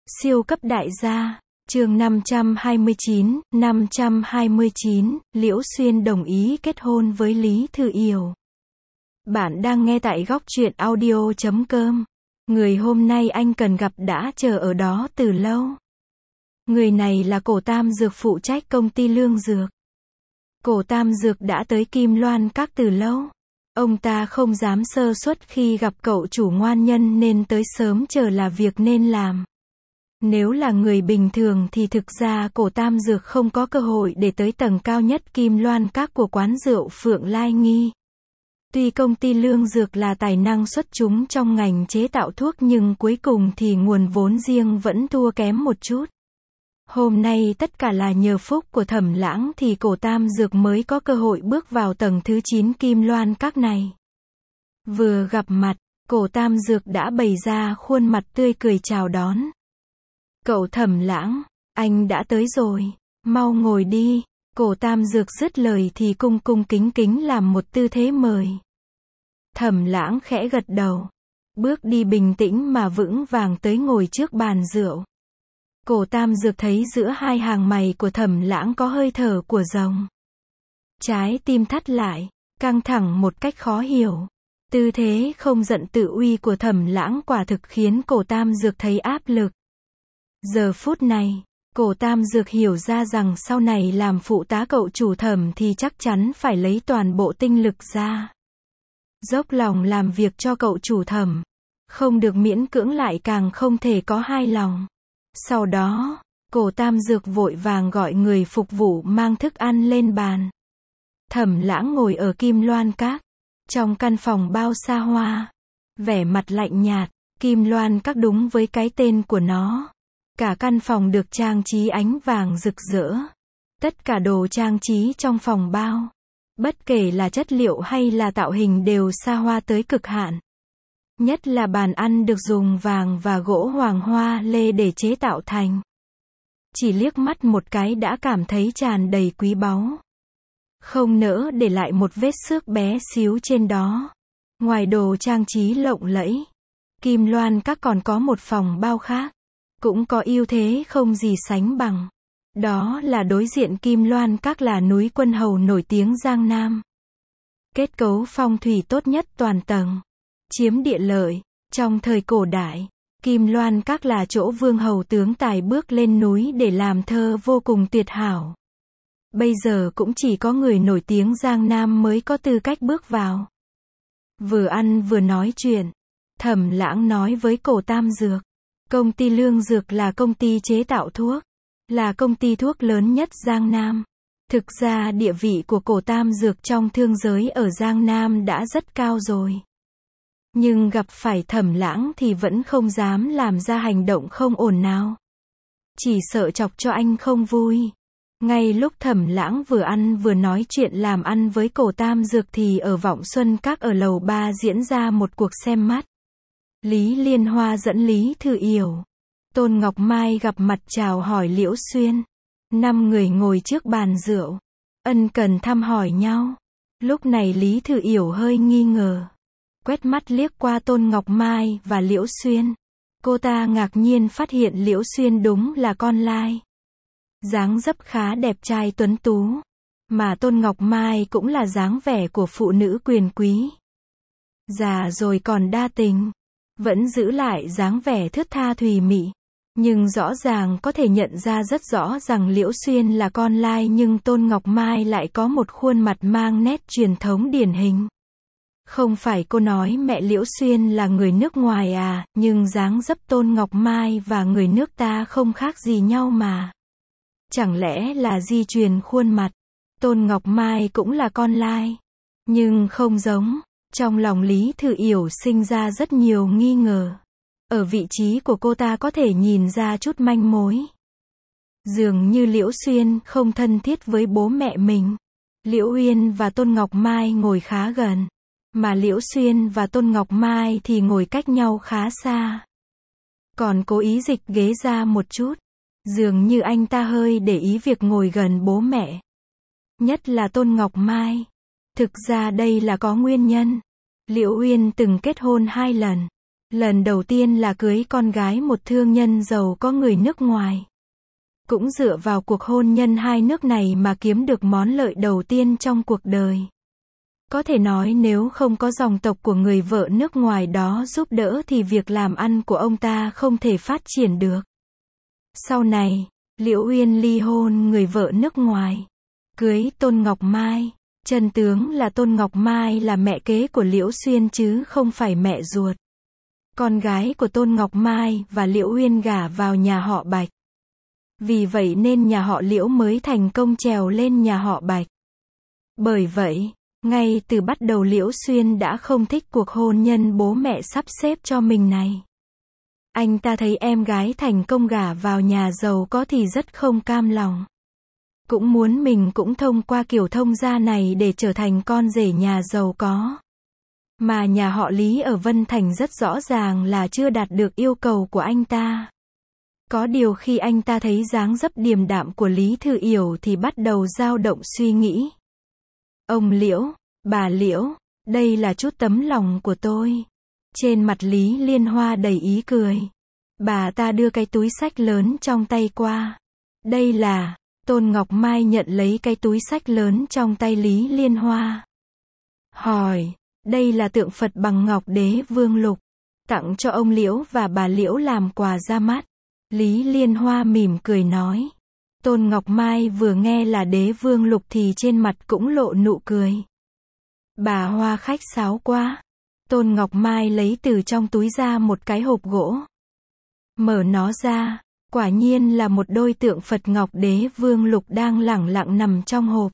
Siêu cấp đại gia, chương 529, Liễu Xuyên đồng ý kết hôn với Lý Thư Yểu. Bạn đang nghe tại góc truyện audio.com. Người hôm nay anh cần gặp đã chờ ở đó từ lâu. Người này là Cổ Tam Dược phụ trách công ty Lương Dược. Cổ Tam Dược đã tới Kim Loan Các từ lâu. Ông ta không dám sơ suất khi gặp cậu chủ ngoan nhân nên tới sớm chờ là việc nên làm. Nếu là người bình thường thì thực ra Cổ Tam Dược không có cơ hội để tới tầng cao nhất Kim Loan Các của quán rượu Phượng Lai Nghi. Tuy công ty Lương Dược là tài năng xuất chúng trong ngành chế tạo thuốc nhưng cuối cùng thì nguồn vốn riêng vẫn thua kém một chút. Hôm nay tất cả là nhờ phúc của Thẩm Lãng thì Cổ Tam Dược mới có cơ hội bước vào tầng thứ 9 Kim Loan Các này. Vừa gặp mặt, Cổ Tam Dược đã bày ra khuôn mặt tươi cười chào đón. Cậu Thẩm Lãng, anh đã tới rồi, mau ngồi đi. Cổ Tam Dược dứt lời thì cung cung kính kính làm một tư thế mời. Thẩm Lãng khẽ gật đầu, bước đi bình tĩnh mà vững vàng tới ngồi trước bàn rượu. Cổ Tam Dược thấy giữa hai hàng mày của Thẩm Lãng có hơi thở của rồng. Trái tim thắt lại, căng thẳng một cách khó hiểu. Tư thế không giận tự uy của Thẩm Lãng quả thực khiến Cổ Tam Dược thấy áp lực. Giờ phút này, Cổ Tam Dược hiểu ra rằng sau này làm phụ tá cậu chủ Thẩm thì chắc chắn phải lấy toàn bộ tinh lực ra. Dốc lòng làm việc cho cậu chủ Thẩm. Không được miễn cưỡng lại càng không thể có hai lòng. Sau đó, Cổ Tam Dược vội vàng gọi người phục vụ mang thức ăn lên bàn. Thẩm Lãng ngồi ở Kim Loan Các, trong căn phòng bao xa hoa, vẻ mặt lạnh nhạt. Kim Loan Các đúng với cái tên của nó. Cả căn phòng được trang trí ánh vàng rực rỡ. Tất cả đồ trang trí trong phòng bao, bất kể là chất liệu hay là tạo hình đều xa hoa tới cực hạn. Nhất là bàn ăn được dùng vàng và gỗ hoàng hoa lê để chế tạo thành. Chỉ liếc mắt một cái đã cảm thấy tràn đầy quý báu. Không nỡ để lại một vết xước bé xíu trên đó. Ngoài đồ trang trí lộng lẫy, Kim Loan Các còn có một phòng bao khác. Cũng có ưu thế không gì sánh bằng. Đó là đối diện Kim Loan Các là núi Quân Hầu nổi tiếng Giang Nam. Kết cấu phong thủy tốt nhất toàn tầng. Chiếm địa lợi. Trong thời cổ đại, Kim Loan Các là chỗ vương hầu tướng tài bước lên núi để làm thơ vô cùng tuyệt hảo. Bây giờ cũng chỉ có người nổi tiếng Giang Nam mới có tư cách bước vào. Vừa ăn vừa nói chuyện, Thẩm Lãng nói với Cổ Tam Dược. Công ty Lương Dược là công ty chế tạo thuốc, là công ty thuốc lớn nhất Giang Nam. Thực ra địa vị của Cổ Tam Dược trong thương giới ở Giang Nam đã rất cao rồi. Nhưng gặp phải Thẩm Lãng thì vẫn không dám làm ra hành động không ổn nào. Chỉ sợ chọc cho anh không vui. Ngay lúc Thẩm Lãng vừa ăn vừa nói chuyện làm ăn với Cổ Tam Dược thì ở Vọng Xuân Các ở lầu 3 diễn ra một cuộc xem mắt. Lý Liên Hoa dẫn Lý Thư Yểu, Tôn Ngọc Mai gặp mặt chào hỏi Liễu Xuyên. 5 người ngồi trước bàn rượu, ân cần thăm hỏi nhau. Lúc này Lý Thư Yểu hơi nghi ngờ, quét mắt liếc qua Tôn Ngọc Mai và Liễu Xuyên. Cô ta ngạc nhiên phát hiện Liễu Xuyên đúng là con lai. Dáng dấp khá đẹp trai tuấn tú, mà Tôn Ngọc Mai cũng là dáng vẻ của phụ nữ quyền quý. Già rồi còn đa tình. Vẫn giữ lại dáng vẻ thướt tha thùy mị. Nhưng rõ ràng có thể nhận ra rất rõ rằng Liễu Xuyên là con lai nhưng Tôn Ngọc Mai lại có một khuôn mặt mang nét truyền thống điển hình. Không phải cô nói mẹ Liễu Xuyên là người nước ngoài à, nhưng dáng dấp Tôn Ngọc Mai và người nước ta không khác gì nhau mà. Chẳng lẽ là di truyền khuôn mặt? Tôn Ngọc Mai cũng là con lai, nhưng không giống. Trong lòng Lý Thư Yểu sinh ra rất nhiều nghi ngờ. Ở vị trí của cô ta có thể nhìn ra chút manh mối. Dường như Liễu Xuyên không thân thiết với bố mẹ mình. Liễu Uyên và Tôn Ngọc Mai ngồi khá gần, mà Liễu Xuyên và Tôn Ngọc Mai thì ngồi cách nhau khá xa. Còn cố ý dịch ghế ra một chút. Dường như anh ta hơi để ý việc ngồi gần bố mẹ. Nhất là Tôn Ngọc Mai. Thực ra đây là có nguyên nhân. Liễu Uyên từng kết hôn 2 lần. Lần đầu tiên là cưới con gái một thương nhân giàu có người nước ngoài. Cũng dựa vào cuộc hôn nhân hai nước này mà kiếm được món lợi đầu tiên trong cuộc đời. Có thể nói nếu không có dòng tộc của người vợ nước ngoài đó giúp đỡ thì việc làm ăn của ông ta không thể phát triển được. Sau này, Liễu Uyên ly hôn người vợ nước ngoài, cưới Tôn Ngọc Mai. Chân tướng là Tôn Ngọc Mai là mẹ kế của Liễu Xuyên chứ không phải mẹ ruột. Con gái của Tôn Ngọc Mai và Liễu Uyên gả vào nhà họ Bạch. Vì vậy nên nhà họ Liễu mới thành công trèo lên nhà họ Bạch. Bởi vậy, ngay từ bắt đầu Liễu Xuyên đã không thích cuộc hôn nhân bố mẹ sắp xếp cho mình này. Anh ta thấy em gái thành công gả vào nhà giàu có thì rất không cam lòng. Cũng muốn mình cũng thông qua kiểu thông gia này để trở thành con rể nhà giàu có. Mà nhà họ Lý ở Vân Thành rất rõ ràng là chưa đạt được yêu cầu của anh ta. Có điều khi anh ta thấy dáng dấp điềm đạm của Lý Thư Yểu thì bắt đầu dao động suy nghĩ. Ông Liễu, bà Liễu, đây là chút tấm lòng của tôi. Trên mặt Lý Liên Hoa đầy ý cười. Bà ta đưa cái túi xách lớn trong tay qua. Đây là... Tôn Ngọc Mai nhận lấy cái túi xách lớn trong tay Lý Liên Hoa. Hỏi, đây là tượng Phật bằng ngọc Đế Vương Lục. Tặng cho ông Liễu và bà Liễu làm quà ra mắt. Lý Liên Hoa mỉm cười nói. Tôn Ngọc Mai vừa nghe là Đế Vương Lục thì trên mặt cũng lộ nụ cười. Bà Hoa khách sáo quá. Tôn Ngọc Mai lấy từ trong túi ra một cái hộp gỗ. Mở nó ra. Quả nhiên là một đôi tượng Phật ngọc Đế Vương Lục đang lẳng lặng nằm trong hộp.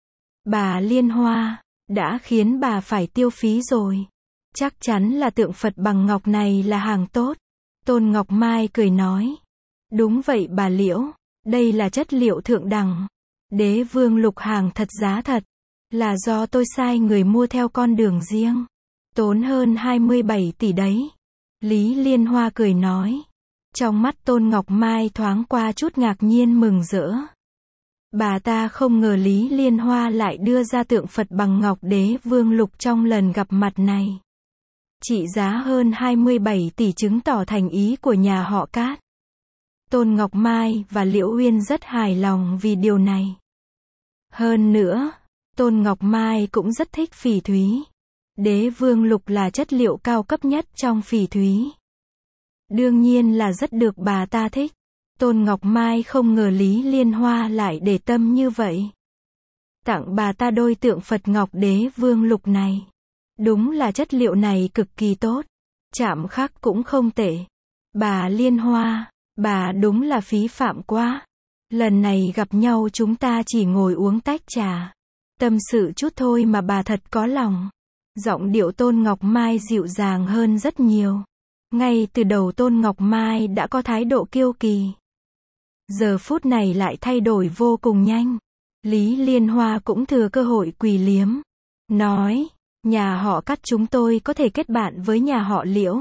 Bà Liên Hoa, đã khiến bà phải tiêu phí rồi. Chắc chắn là tượng Phật bằng ngọc này là hàng tốt. Tôn Ngọc Mai cười nói. Đúng vậy bà Liễu, đây là chất liệu thượng đẳng. Đế Vương Lục hàng thật giá thật. Là do tôi sai người mua theo con đường riêng. Tốn hơn 27 tỷ đấy. Lý Liên Hoa cười nói. Trong mắt Tôn Ngọc Mai thoáng qua chút ngạc nhiên mừng rỡ. Bà ta không ngờ Lý Liên Hoa lại đưa ra tượng Phật bằng ngọc Đế Vương Lục trong lần gặp mặt này. Trị giá hơn 27 tỷ chứng tỏ thành ý của nhà họ Cát. Tôn Ngọc Mai và Liễu Uyên rất hài lòng vì điều này. Hơn nữa, Tôn Ngọc Mai cũng rất thích phỉ thúy. Đế Vương Lục là chất liệu cao cấp nhất trong phỉ thúy. Đương nhiên là rất được bà ta thích. Tôn Ngọc Mai không ngờ Lý Liên Hoa lại để tâm như vậy. Tặng bà ta đôi tượng Phật ngọc Đế Vương Lục này. Đúng là chất liệu này cực kỳ tốt. Chạm khắc cũng không tệ. Bà Liên Hoa, bà đúng là phí phạm quá. Lần này gặp nhau chúng ta chỉ ngồi uống tách trà. Tâm sự chút thôi mà bà thật có lòng. Giọng điệu Tôn Ngọc Mai dịu dàng hơn rất nhiều. Ngay từ đầu Tôn Ngọc Mai đã có thái độ kiêu kỳ. Giờ phút này lại thay đổi vô cùng nhanh. Lý Liên Hoa cũng thừa cơ hội quỳ liếm. Nói, nhà họ Cát chúng tôi có thể kết bạn với nhà họ Liễu.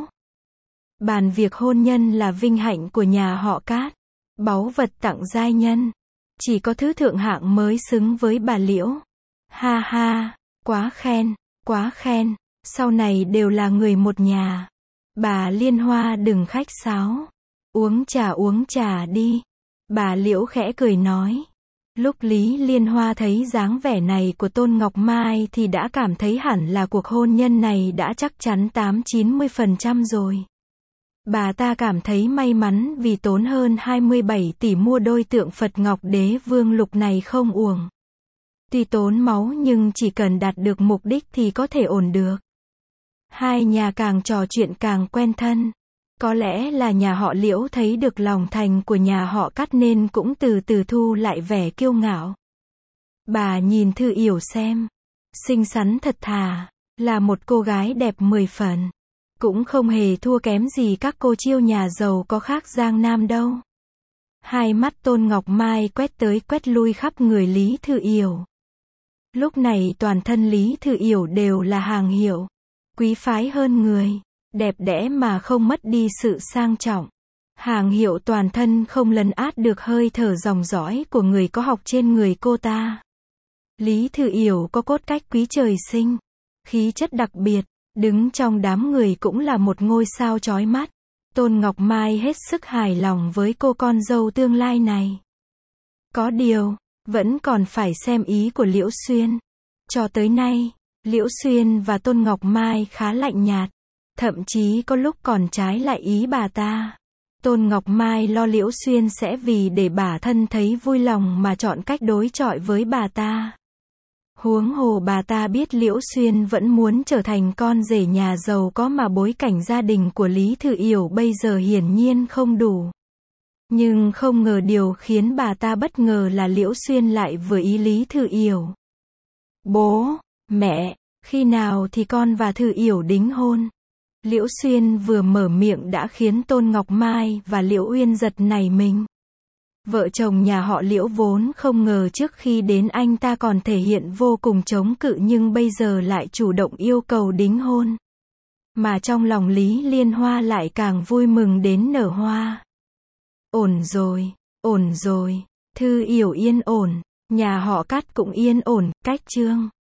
Bàn việc hôn nhân là vinh hạnh của nhà họ Cát. Báu vật tặng giai nhân. Chỉ có thứ thượng hạng mới xứng với bà Liễu. Ha ha, quá khen, quá khen. Sau này đều là người một nhà. Bà Liên Hoa đừng khách sáo. Uống trà đi. Bà Liễu khẽ cười nói. Lúc Lý Liên Hoa thấy dáng vẻ này của Tôn Ngọc Mai thì đã cảm thấy hẳn là cuộc hôn nhân này đã chắc chắn 80-90% rồi. Bà ta cảm thấy may mắn vì tốn hơn 27 tỷ mua đôi tượng Phật ngọc Đế Vương Lục này không uổng. Tuy tốn máu nhưng chỉ cần đạt được mục đích thì có thể ổn được. Hai nhà càng trò chuyện càng quen thân. Có lẽ là nhà họ Liễu thấy được lòng thành của nhà họ Cát nên cũng từ từ thu lại vẻ kiêu ngạo. Bà nhìn Thư Yểu xem. Xinh xắn thật thà. Là một cô gái đẹp 10 phần. Cũng không hề thua kém gì các cô chiêu nhà giàu có khác Giang Nam đâu. Hai mắt Tôn Ngọc Mai quét tới quét lui khắp người Lý Thư Yểu. Lúc này toàn thân Lý Thư Yểu đều là hàng hiệu. Quý phái hơn người. Đẹp đẽ mà không mất đi sự sang trọng. Hàng hiệu toàn thân không lấn át được hơi thở dòng dõi của người có học trên người cô ta. Lý Thư Yểu có cốt cách quý trời sinh. Khí chất đặc biệt. Đứng trong đám người cũng là một ngôi sao chói mắt. Tôn Ngọc Mai hết sức hài lòng với cô con dâu tương lai này. Có điều, vẫn còn phải xem ý của Liễu Xuyên. Cho tới nay, Liễu Xuyên và Tôn Ngọc Mai khá lạnh nhạt. Thậm chí có lúc còn trái lại ý bà ta. Tôn Ngọc Mai lo Liễu Xuyên sẽ vì để bà thân thấy vui lòng mà chọn cách đối chọi với bà ta. Huống hồ bà ta biết Liễu Xuyên vẫn muốn trở thành con rể nhà giàu có mà bối cảnh gia đình của Lý Thư Yểu bây giờ hiển nhiên không đủ. Nhưng không ngờ điều khiến bà ta bất ngờ là Liễu Xuyên lại vừa ý Lý Thư Yểu. Bố, mẹ, khi nào thì con và Thư Yểu đính hôn? Liễu Xuyên vừa mở miệng đã khiến Tôn Ngọc Mai và Liễu Uyên giật nảy mình. Vợ chồng nhà họ Liễu vốn không ngờ trước khi đến anh ta còn thể hiện vô cùng chống cự nhưng bây giờ lại chủ động yêu cầu đính hôn. Mà trong lòng Lý Liên Hoa lại càng vui mừng đến nở hoa. Ổn rồi, Thư Yểu yên ổn, nhà họ Cát cũng yên ổn, cách Trương